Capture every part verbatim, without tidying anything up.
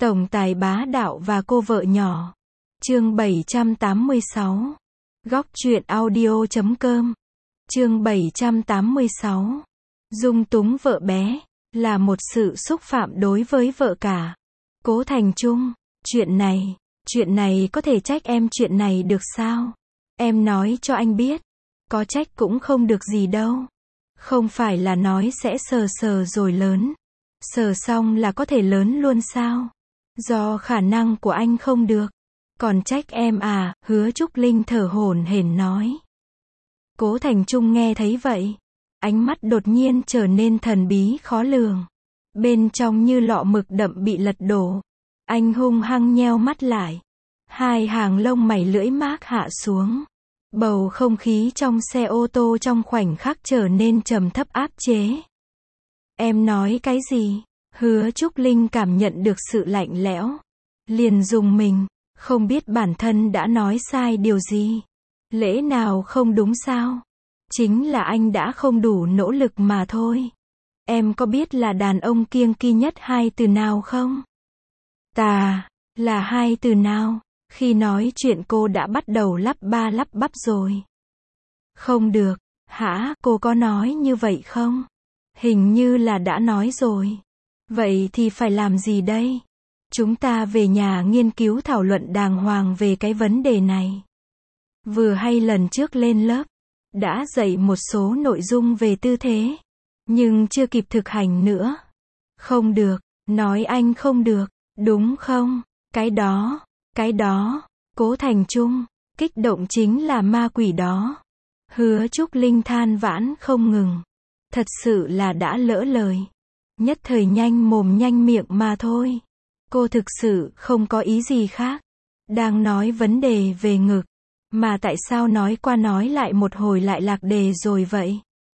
Tổng tài bá đạo và cô vợ nhỏ. Chương bảy trăm tám mươi sáu. Góc truyện audio chấm com. Chương bảy trăm tám mươi sáu. Dung túng vợ bé, là một sự xúc phạm đối với vợ cả. Cố Thành Trung, chuyện này, chuyện này có thể trách em chuyện này được sao? Em nói cho anh biết, có trách cũng không được gì đâu. Không phải là nói sẽ sờ sờ rồi lớn. Sờ xong là có thể lớn luôn sao? Do khả năng của anh không được. Còn trách em à, Hứa Trúc Linh thở hổn hển nói. Cố Thành Trung nghe thấy vậy, ánh mắt đột nhiên trở nên thần bí khó lường. Bên trong như lọ mực đậm bị lật đổ. Anh hung hăng nheo mắt lại. Hai hàng lông mày lưỡi mác hạ xuống. Bầu không khí trong xe ô tô trong khoảnh khắc trở nên trầm thấp áp chế. Em nói cái gì? Hứa Trúc Linh cảm nhận được sự lạnh lẽo. Liền dùng mình, không biết bản thân đã nói sai điều gì. Lẽ nào không đúng sao? Chính là anh đã không đủ nỗ lực mà thôi. Em có biết là đàn ông kiêng kỵ nhất hai từ nào không? Tà, là hai từ nào? Khi nói chuyện cô đã bắt đầu lắp ba lắp bắp rồi. Không được, hả, cô có nói như vậy không? Hình như là đã nói rồi. Vậy thì phải làm gì đây? Chúng ta về nhà nghiên cứu thảo luận đàng hoàng về cái vấn đề này. Vừa hay lần trước lên lớp, đã dạy một số nội dung về tư thế, nhưng chưa kịp thực hành nữa. Không được, nói anh không được, đúng không? Cái đó, cái đó, Cố Thành Trung, kích động chính là ma quỷ đó. Hứa Trúc Linh than vãn không ngừng. Thật sự là đã lỡ lời. Nhất thời nhanh mồm nhanh miệng mà thôi. Cô thực sự không có ý gì khác. Đang nói vấn đề về ngực. Mà tại sao nói qua nói lại một hồi lại lạc đề rồi vậy?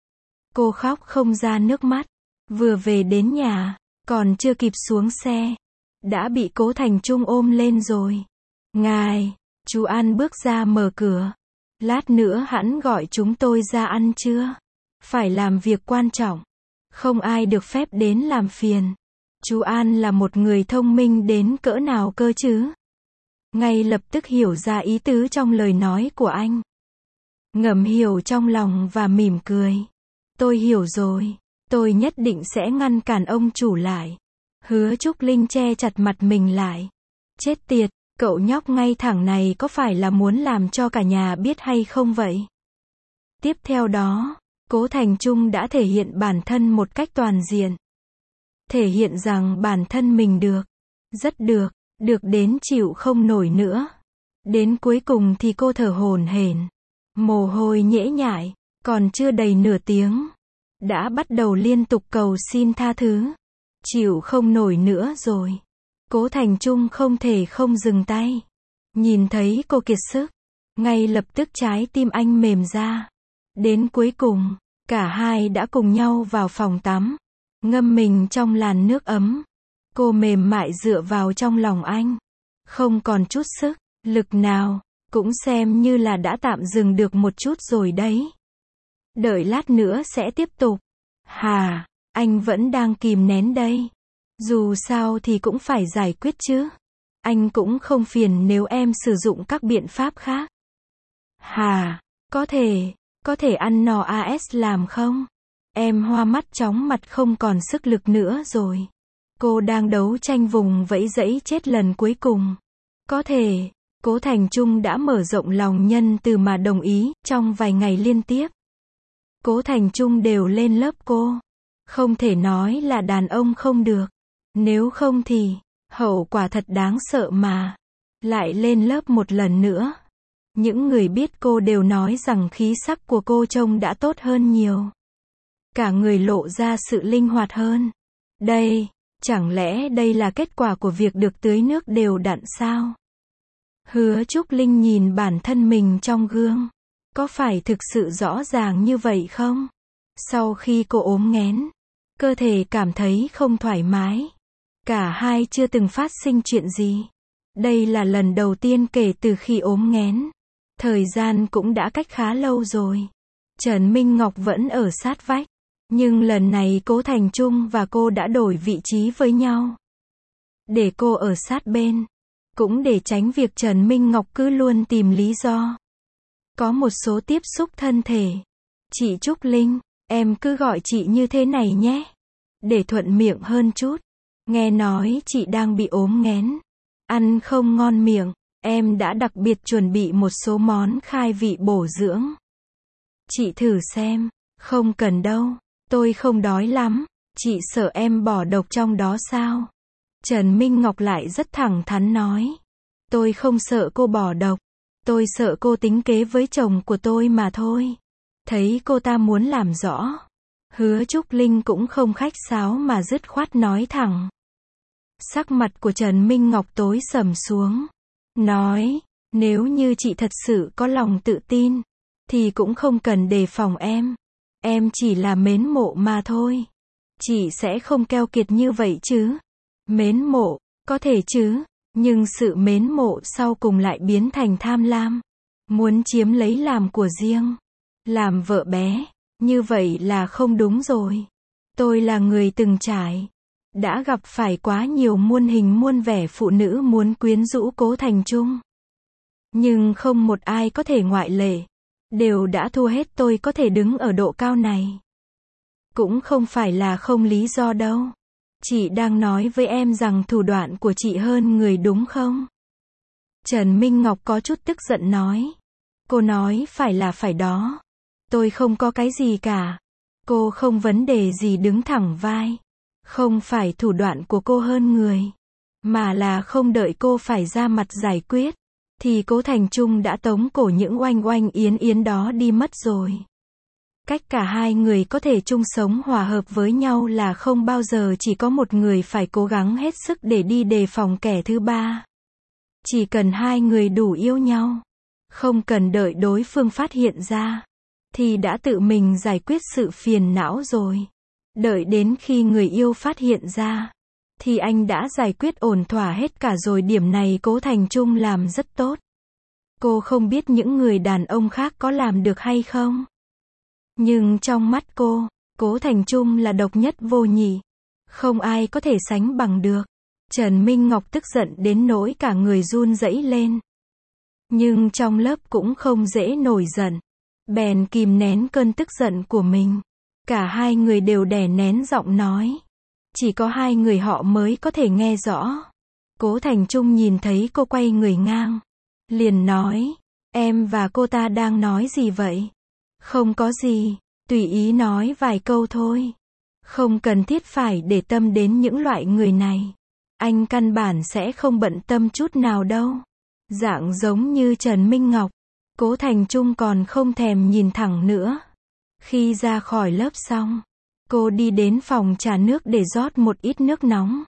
Cô khóc không ra nước mắt. Vừa về đến nhà, còn chưa kịp xuống xe, đã bị Cố Thành Trung ôm lên rồi. Ngài, chú An bước ra mở cửa. Lát nữa hẵng gọi chúng tôi ra ăn trưa. Phải làm việc quan trọng. Không ai được phép đến làm phiền. Chú An là một người thông minh đến cỡ nào cơ chứ? Ngay lập tức hiểu ra ý tứ trong lời nói của anh. Ngầm hiểu trong lòng và mỉm cười. Tôi hiểu rồi. Tôi nhất định sẽ ngăn cản ông chủ lại. Hứa Trúc Linh che chặt mặt mình lại. Chết tiệt, cậu nhóc ngay thẳng này có phải là muốn làm cho cả nhà biết hay không vậy? Tiếp theo đó, Cố Thành Trung đã thể hiện bản thân một cách toàn diện. Thể hiện rằng bản thân mình được, rất được, được đến chịu không nổi nữa. Đến cuối cùng thì cô thở hổn hển, mồ hôi nhễ nhại, còn chưa đầy nửa tiếng, đã bắt đầu liên tục cầu xin tha thứ. Chịu không nổi nữa rồi. Cố Thành Trung không thể không dừng tay. Nhìn thấy cô kiệt sức, ngay lập tức trái tim anh mềm ra. Đến cuối cùng, cả hai đã cùng nhau vào phòng tắm, ngâm mình trong làn nước ấm. Cô mềm mại dựa vào trong lòng anh, không còn chút sức, lực nào, cũng xem như là đã tạm dừng được một chút rồi đấy. Đợi lát nữa sẽ tiếp tục. Hà, anh vẫn đang kìm nén đây. Dù sao thì cũng phải giải quyết chứ. Anh cũng không phiền nếu em sử dụng các biện pháp khác. Hà, có thể, có thể ăn no as làm không? Em hoa mắt chóng mặt không còn sức lực nữa rồi. Cô đang đấu tranh vùng vẫy dẫy chết lần cuối cùng. Có thể, Cố Thành Trung đã mở rộng lòng nhân từ mà đồng ý, trong vài ngày liên tiếp. Cố Thành Trung đều lên lớp cô. Không thể nói là đàn ông không được. Nếu không thì, hậu quả thật đáng sợ mà. Lại lên lớp một lần nữa. Những người biết cô đều nói rằng khí sắc của cô trông đã tốt hơn nhiều. Cả người lộ ra sự linh hoạt hơn. Đây, chẳng lẽ đây là kết quả của việc được tưới nước đều đặn sao? Hứa Trúc Linh nhìn bản thân mình trong gương. Có phải thực sự rõ ràng như vậy không? Sau khi cô ốm nghén, cơ thể cảm thấy không thoải mái. Cả hai chưa từng phát sinh chuyện gì. Đây là lần đầu tiên kể từ khi ốm nghén. Thời gian cũng đã cách khá lâu rồi. Trần Minh Ngọc vẫn ở sát vách. Nhưng lần này Cố Thành Trung và cô đã đổi vị trí với nhau. để cô ở sát bên. Cũng để tránh việc Trần Minh Ngọc cứ luôn tìm lý do. Có một số tiếp xúc thân thể. Chị Trúc Linh, em cứ gọi chị như thế này nhé. Để thuận miệng hơn chút. Nghe nói chị đang bị ốm nghén. Ăn không ngon miệng. Em đã đặc biệt chuẩn bị một số món khai vị bổ dưỡng. Chị thử xem. Không cần đâu. Tôi không đói lắm. Chị sợ em bỏ độc trong đó sao? Trần Minh Ngọc lại rất thẳng thắn nói. Tôi không sợ cô bỏ độc. Tôi sợ cô tính kế với chồng của tôi mà thôi. Thấy cô ta muốn làm rõ. Hứa Trúc Linh cũng không khách sáo mà dứt khoát nói thẳng. Sắc mặt của Trần Minh Ngọc tối sầm xuống. Nói, nếu như chị thật sự có lòng tự tin, thì cũng không cần đề phòng em. Em chỉ là mến mộ mà thôi. Chị sẽ không keo kiệt như vậy chứ. Mến mộ, có thể chứ. Nhưng sự mến mộ sau cùng lại biến thành tham lam. Muốn chiếm lấy làm của riêng. Làm vợ bé. Như vậy là không đúng rồi. Tôi là người từng trải. Đã gặp phải quá nhiều muôn hình muôn vẻ phụ nữ muốn quyến rũ Cố Thành Trung. Nhưng không một ai có thể ngoại lệ. Đều đã thua hết tôi có thể đứng ở độ cao này. Cũng không phải là không lý do đâu. Chị đang nói với em rằng thủ đoạn của chị hơn người đúng không? Trần Minh Ngọc có chút tức giận nói. Cô nói phải là phải đó. Tôi không có cái gì cả. Cô không vấn đề gì đứng thẳng vai. Không phải thủ đoạn của cô hơn người. Mà là không đợi cô phải ra mặt giải quyết. Thì Cố Thành Trung đã tống cổ những oanh oanh yến yến đó đi mất rồi. Cách cả hai người có thể chung sống hòa hợp với nhau là không bao giờ chỉ có một người phải cố gắng hết sức để đi đề phòng kẻ thứ ba. Chỉ cần hai người đủ yêu nhau. Không cần đợi đối phương phát hiện ra. Thì đã tự mình giải quyết sự phiền não rồi. Đợi đến khi người yêu phát hiện ra. Thì anh đã giải quyết ổn thỏa hết cả rồi. Điểm này Cố Thành Trung làm rất tốt. Cô không biết những người đàn ông khác có làm được hay không. Nhưng trong mắt cô, Cố Thành Trung là độc nhất vô nhị. Không ai có thể sánh bằng được. Trần Minh Ngọc tức giận đến nỗi cả người run rẩy lên. Nhưng trong lớp cũng không dễ nổi giận. Bèn kìm nén cơn tức giận của mình. Cả hai người đều đè nén giọng nói. Chỉ có hai người họ mới có thể nghe rõ. Cố Thành Trung nhìn thấy cô quay người ngang. Liền nói, em và cô ta đang nói gì vậy? Không có gì, tùy ý nói vài câu thôi. Không cần thiết phải để tâm đến những loại người này. Anh căn bản sẽ không bận tâm chút nào đâu. Dạng giống như Trần Minh Ngọc. Cố Thành Trung còn không thèm nhìn thẳng nữa. Khi ra khỏi lớp xong, cô đi đến phòng trà nước để rót một ít nước nóng.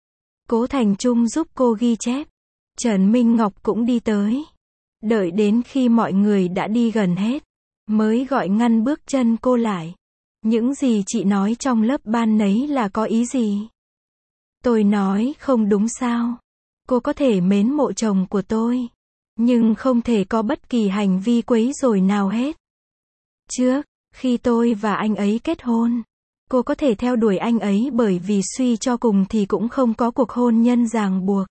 Cố Thành Trung giúp cô ghi chép. Trần Minh Ngọc cũng đi tới. Đợi đến khi mọi người đã đi gần hết, mới gọi ngăn bước chân cô lại. Những gì chị nói trong lớp ban nấy là có ý gì? Tôi nói không đúng sao? Cô có thể mến mộ chồng của tôi, nhưng không thể có bất kỳ hành vi quấy rối nào hết. Trước, khi tôi và anh ấy kết hôn, cô có thể theo đuổi anh ấy bởi vì suy cho cùng thì cũng không có cuộc hôn nhân ràng buộc.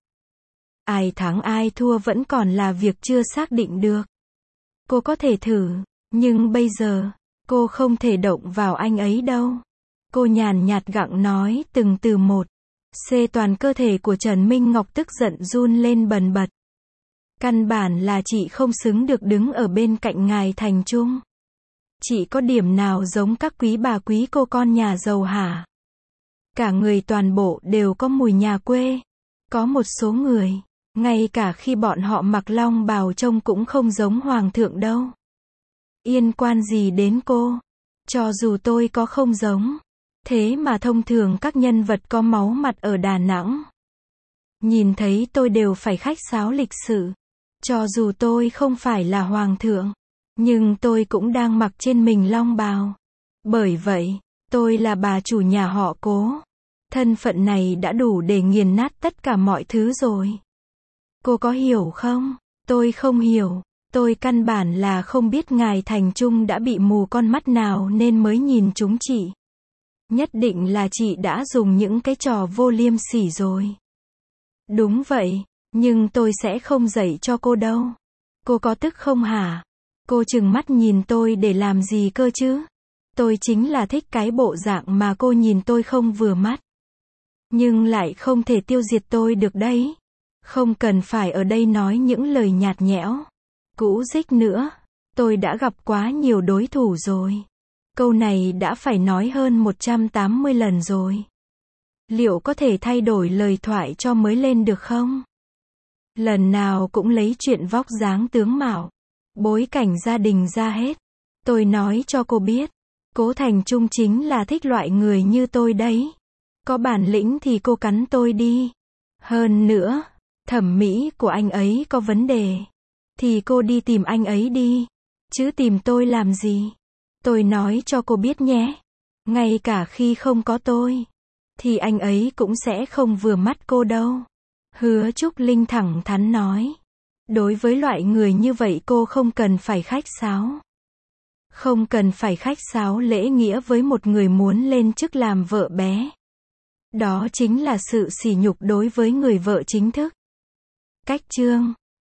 Ai thắng ai thua vẫn còn là việc chưa xác định được. Cô có thể thử, nhưng bây giờ, cô không thể động vào anh ấy đâu. Cô nhàn nhạt gặng nói từng từ một. C toàn cơ thể của Trần Minh Ngọc tức giận run lên bần bật. Căn bản là chị không xứng được đứng ở bên cạnh ngài Thành Trung. Chị có điểm nào giống các quý bà quý cô con nhà giàu hả? Cả người toàn bộ đều có mùi nhà quê. Có một số người, ngay cả khi bọn họ mặc long bào trông cũng không giống hoàng thượng đâu. Yên quan gì đến cô? Cho dù tôi có không giống. Thế mà thông thường các nhân vật có máu mặt ở Đà Nẵng, nhìn thấy tôi đều phải khách sáo lịch sự. Cho dù tôi không phải là hoàng thượng, nhưng tôi cũng đang mặc trên mình long bào. Bởi vậy, tôi là bà chủ nhà họ Cố. Thân phận này đã đủ để nghiền nát tất cả mọi thứ rồi. Cô có hiểu không? Tôi không hiểu. Tôi căn bản là không biết ngài Thành Trung đã bị mù con mắt nào nên mới nhìn chúng chị. Nhất định là chị đã dùng những cái trò vô liêm sỉ rồi. Đúng vậy, nhưng tôi sẽ không dạy cho cô đâu. Cô có tức không hả? Cô trừng mắt nhìn tôi để làm gì cơ chứ? Tôi chính là thích cái bộ dạng mà cô nhìn tôi không vừa mắt. Nhưng lại không thể tiêu diệt tôi được đấy. Không cần phải ở đây nói những lời nhạt nhẽo, cũ rích nữa. Tôi đã gặp quá nhiều đối thủ rồi. Câu này đã phải nói hơn một trăm tám mươi lần rồi. Liệu có thể thay đổi lời thoại cho mới lên được không? Lần nào cũng lấy chuyện vóc dáng tướng mạo, bối cảnh gia đình ra hết. Tôi nói cho cô biết, Cố Thành Trung chính là thích loại người như tôi đấy. Có bản lĩnh thì cô cắn tôi đi. Hơn nữa, thẩm mỹ của anh ấy có vấn đề. Thì cô đi tìm anh ấy đi. Chứ tìm tôi làm gì? Tôi nói cho cô biết nhé. Ngay cả khi không có tôi, thì anh ấy cũng sẽ không vừa mắt cô đâu. Hứa Trúc Linh thẳng thắn nói. Đối với loại người như vậy cô không cần phải khách sáo. Không cần phải khách sáo lễ nghĩa với một người muốn lên chức làm vợ bé. Đó chính là sự sỉ nhục đối với người vợ chính thức. Cách chương